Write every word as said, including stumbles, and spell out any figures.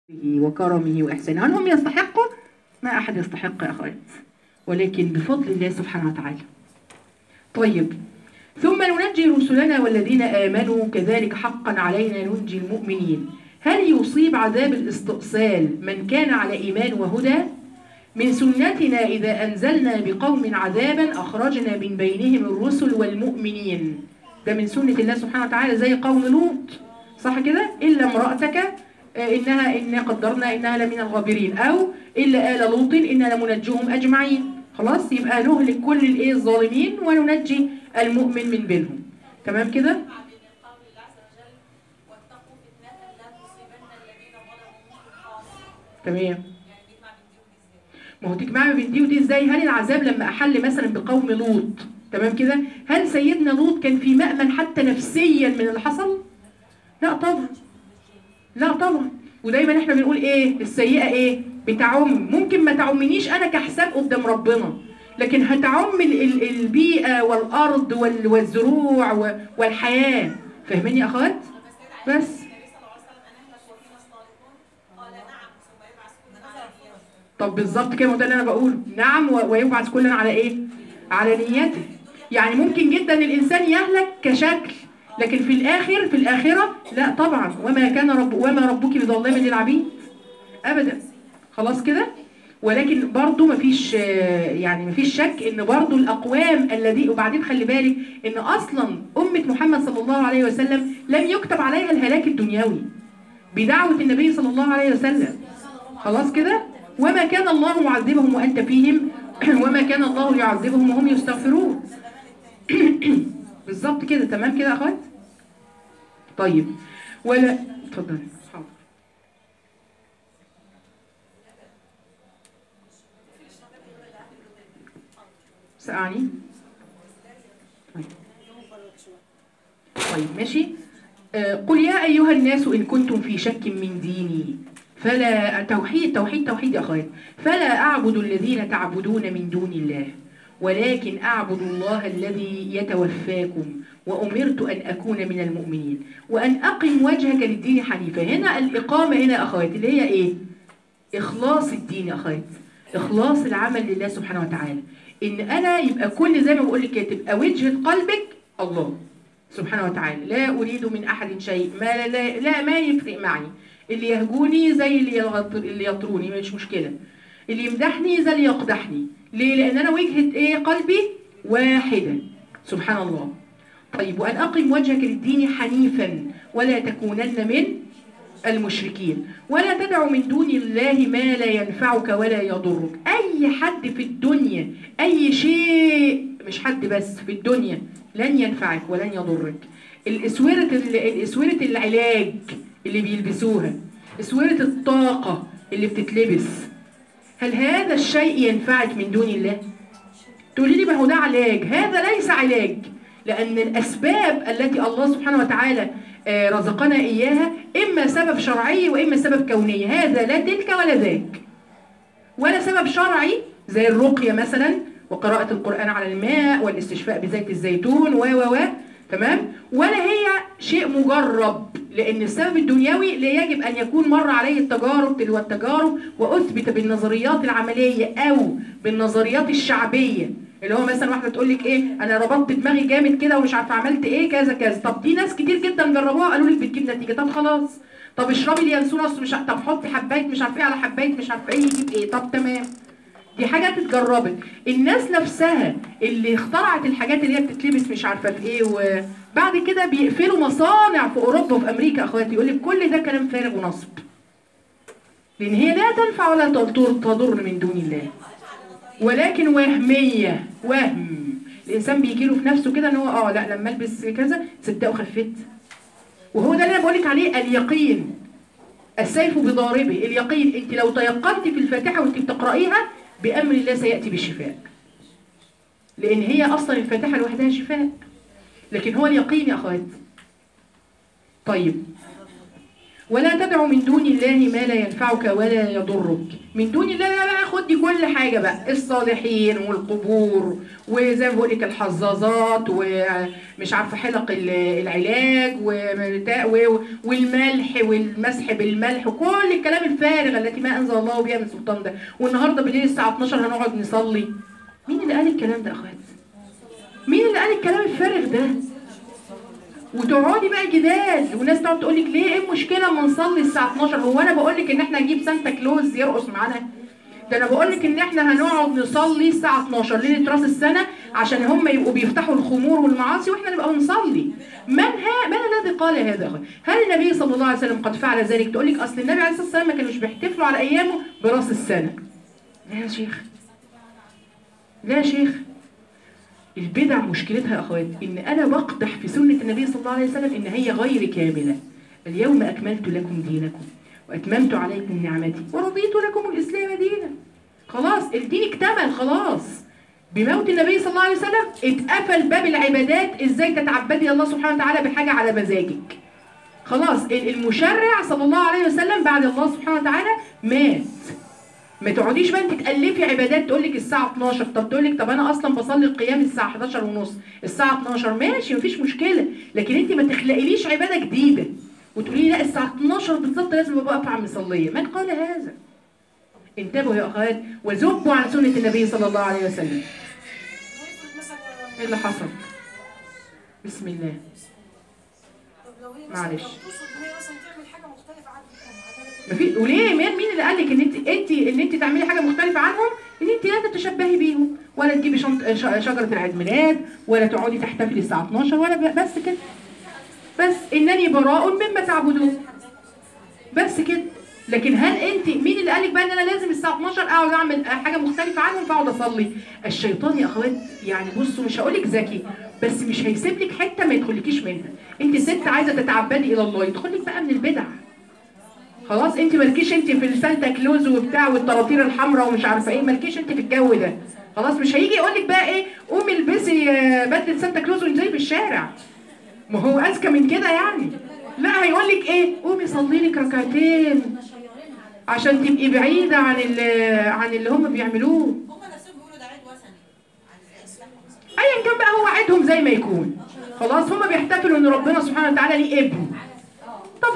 وكرمه وإحسانه. هل هم يستحقوا؟ ما أحد يستحق يا أخوات، ولكن بفضل الله سبحانه وتعالى. طيب، ثم ننجي رسلنا والذين آمنوا كذلك حقا علينا ننجي المؤمنين. هل يصيب عذاب الاستئصال من كان على إيمان وهدى؟ من سنتنا إذا أنزلنا بقوم عذابا أخرجنا من بينهم الرسل والمؤمنين. ده من سنة الله سبحانه وتعالى، زي قوم لوط، صح كده؟ إلا امرأتك إنها إنا قدرنا إنها لمن الغابرين، أو إلا آل لوط إنا لمنجوهم أجمعين. خلاص، يبقى نهلك كل الإيه الظالمين وننجي المؤمن من بينهم. تمام كده؟ تمام. ما هو تجمع بين دي ودي ازاي؟ هل العذاب لما احل مثلا بقوم لوط، تمام كده، هل سيدنا لوط كان في مأمن حتى نفسيا من اللي حصل؟ لا طبعا، لا طبعا. ودايما احنا بنقول ايه؟ السيئه ايه؟ بتعم. ممكن ما تعمنيش انا كحساب قدام ربنا، لكن هتعم البيئه والارض والزروع والحياه. فاهمين يا اخوات؟ بس طب بالظبط كده، وده اللي انا بقوله. نعم، ويبعث كلنا على ايه؟ على نيته. يعني ممكن جدا الانسان يهلك كشكل، لكن في الاخر في الاخره لا طبعا، وما كان رب وما ربك بظلام للعبيد ابدا. خلاص كده. ولكن برضو مفيش يعني مفيش شك ان برضو الاقوام الذي، وبعدين خلي بالك ان اصلا امه محمد صلى الله عليه وسلم لم يكتب عليها الهلاك الدنيوي بدعوه النبي صلى الله عليه وسلم. خلاص كده. وما كان الله معذبهم وأنت فيهم وما كان الله يعذبهم وهم يستغفرون. بالظبط كده. تمام كده يا أخوات؟ طيب، ولا اتفضل. حاضر. سأعني. طيب. طيب ماشي. آه قل يا أيها الناس إن كنتم في شك من ديني فلا توحيد توحيد توحيد يا أخوات. فلا أعبد الذين تعبدون من دون الله ولكن أعبد الله الذي يتوفاكم وأمرت أن أكون من المؤمنين وأن أقم وجهك للدين حنيفا. هنا الإقامة هنا يا أخوات اللي هي إيه؟ إخلاص الدين يا أخوات، إخلاص العمل لله سبحانه وتعالى. إن أنا يبقى كل زي ما بقول لك كده، تبقى وجهة قلبك الله سبحانه وتعالى. لا أريد من أحد شيء، ما لا, لا ما يفرق معي. اللي يهجوني زي اللي اللي يطروني مش مشكلة، اللي يمدحني زي اللي يقدحني. ليه؟ لأن أنا وجهة إيه؟ قلبي واحدة سبحان الله. طيب، وأن أقم وجهك للدين حنيفا ولا تكونن من المشركين ولا تدع من دون الله ما لا ينفعك ولا يضرك. أي حد في الدنيا، أي شيء، مش حد بس في الدنيا، لن ينفعك ولن يضرك. الاسورة الاسورة العلاج اللي بيلبسوها، اسورة الطاقة اللي بتتلبس، هل هذا الشيء ينفعك من دون الله؟ تقولي لي ما هو ده علاج. هذا ليس علاج، لأن الأسباب التي الله سبحانه وتعالى رزقنا إياها إما سبب شرعي وإما سبب كوني. هذا لا تلك ولا ذاك. ولا سبب شرعي زي الرقية مثلا وقراءة القرآن على الماء والاستشفاء بزيت الزيتون و و و تمام، ولا هي شيء مجرب، لأن السبب الدنيوي لا يجب أن يكون مر عليه التجارب تلو التجارب وأثبت بالنظريات العملية أو بالنظريات الشعبية. اللي هو مثلا واحدة تقول لك إيه، أنا ربطت دماغي جامد كده ومش عارفة عملت إيه كذا كذا. طب دي ناس كتير جدا جربوها قالوا لك بتجيب نتيجة. طب خلاص، طب اشربي اليانسون اصل مش، طب حطي حبايه مش عارفه ايه على حبايه مش عارفه ايه يجيب ايه. طب تمام، دي حاجات اتجربت. الناس نفسها اللي اخترعت الحاجات اللي هي بتتلبس مش عارفه في ايه، وبعد كده بيقفلوا مصانع في اوروبا وفي امريكا اخواتي، يقول لك كل ده كلام فارغ ونصب، لان هي لا تنفع ولا تضر من دون الله، ولكن وهميه. وهم الانسان بيجي له في نفسه كده ان هو اه لا لما البس كذا صدقوا خفيت. وهو ده اللي انا بقول لك عليه اليقين. السيف بضاربه. اليقين، انت لو تيقنت في الفاتحه وانت بتقرايها بامر الله سياتي بالشفاء، لان هي اصلا الفاتحه لوحدها شفاء، لكن هو اليقين يا اخوات. طيب، ولا تدع من دون الله ما لا ينفعك ولا يضرك. من دون الله بقى خد دي كل حاجه بقى، الصالحين والقبور وزي ما بقول لك الحظاظات ومش عارفه حلق العلاج والملح والمسح بالملح وكل الكلام الفارغ التي ما انزل الله بها من سلطان ده. والنهارده بالليل الساعه اتناشر هنقعد نصلي. مين اللي قال الكلام ده يا اخوات؟ مين اللي قال الكلام الفارغ ده؟ وتقعدي بقى جدال وناس تقعد تقول لك ليه ايه المشكله اما نصلي الساعه اتناشر؟ هو انا بقول لك ان احنا نجيب سانتا كلوز يرقص معانا؟ ده انا بقول لك ان احنا هنقعد نصلي الساعه اتناشر ليله راس السنه عشان هم يبقوا بيفتحوا الخمور والمعاصي واحنا نبقى بنصلي. من ها من الذي قال هذا؟ هل النبي صلى الله عليه وسلم قد فعل ذلك؟ تقول لك اصل النبي عليه الصلاه والسلام ما كانوش بيحتفلوا على ايامه براس السنه. لا يا شيخ، لا يا شيخ، البدع مشكلتها يا اخوات ان انا بقدح في سنه النبي صلى الله عليه وسلم ان هي غير كامله. اليوم اكملت لكم دينكم واتممت عليكم نعمتي ورضيت لكم الاسلام دينا. خلاص الدين اكتمل، خلاص بموت النبي صلى الله عليه وسلم اتقفل باب العبادات ازاي تتعبدي الله سبحانه وتعالى بحاجه على مزاجك. خلاص المشرع صلى الله عليه وسلم بعد الله سبحانه وتعالى مات. ما تقعديش بقى انت تالفي عبادات تقول لك الساعه اتناشر، طب تقول لك طب انا اصلا بصلي القيام الساعه حداشر ونص، الساعه اتناشر ماشي مفيش مشكله، لكن انت ما تخلقيليش عباده جديده وتقولي لي لا الساعه اتناشر بالظبط لازم ابقى اقف مصليه. من قال هذا؟ انتبهوا يا اخوات وذبوا عن سنه النبي صلى الله عليه وسلم. ايه اللي حصل؟ بسم الله. معلش ما في وليه مين مين اللي قال لك ان انت انت ان انت تعملي حاجه مختلفه عنهم؟ ان انت لا تتشبهي بيهم ولا تجيبي شجره العيد ميلاد ولا تقعدي تحتفلي الساعه اتناشر ولا بس كده. بس انني براء مما تعبدون بس كده. لكن هل انت مين اللي قال لك بقى ان انا لازم الساعه اتناشر اقعد اعمل حاجه مختلفه عنهم فاقعد اصلي؟ الشيطان يا اخوات يعني بصوا مش هقول لك ذكي بس مش هيسيب لك حته ما يدخلكيش منها. انت ست عايزه تتعبدي الى الله يدخل لك بقى من البدع. خلاص انت مالكيش انت في السانتا كلوز وبتاع والطراطير الحمراء ومش عارفه ايه، مالكيش انت في الجو ده. خلاص مش هيجي يقول لك بقى ايه قومي البسي بدله سانتا كلوز وانزلي في الشارع. ما هو اذكى من كده يعني. لا هيقول لك ايه قومي صلي لك ركعتين عشان تبقي بعيده عن عن اللي هم بيعملوه. هم نفسهم بيقولوا ده عيد وثني ايا كان بقى هو عيدهم زي ما يكون. خلاص هم بيحتفلوا ان ربنا سبحانه وتعالى ليه ابن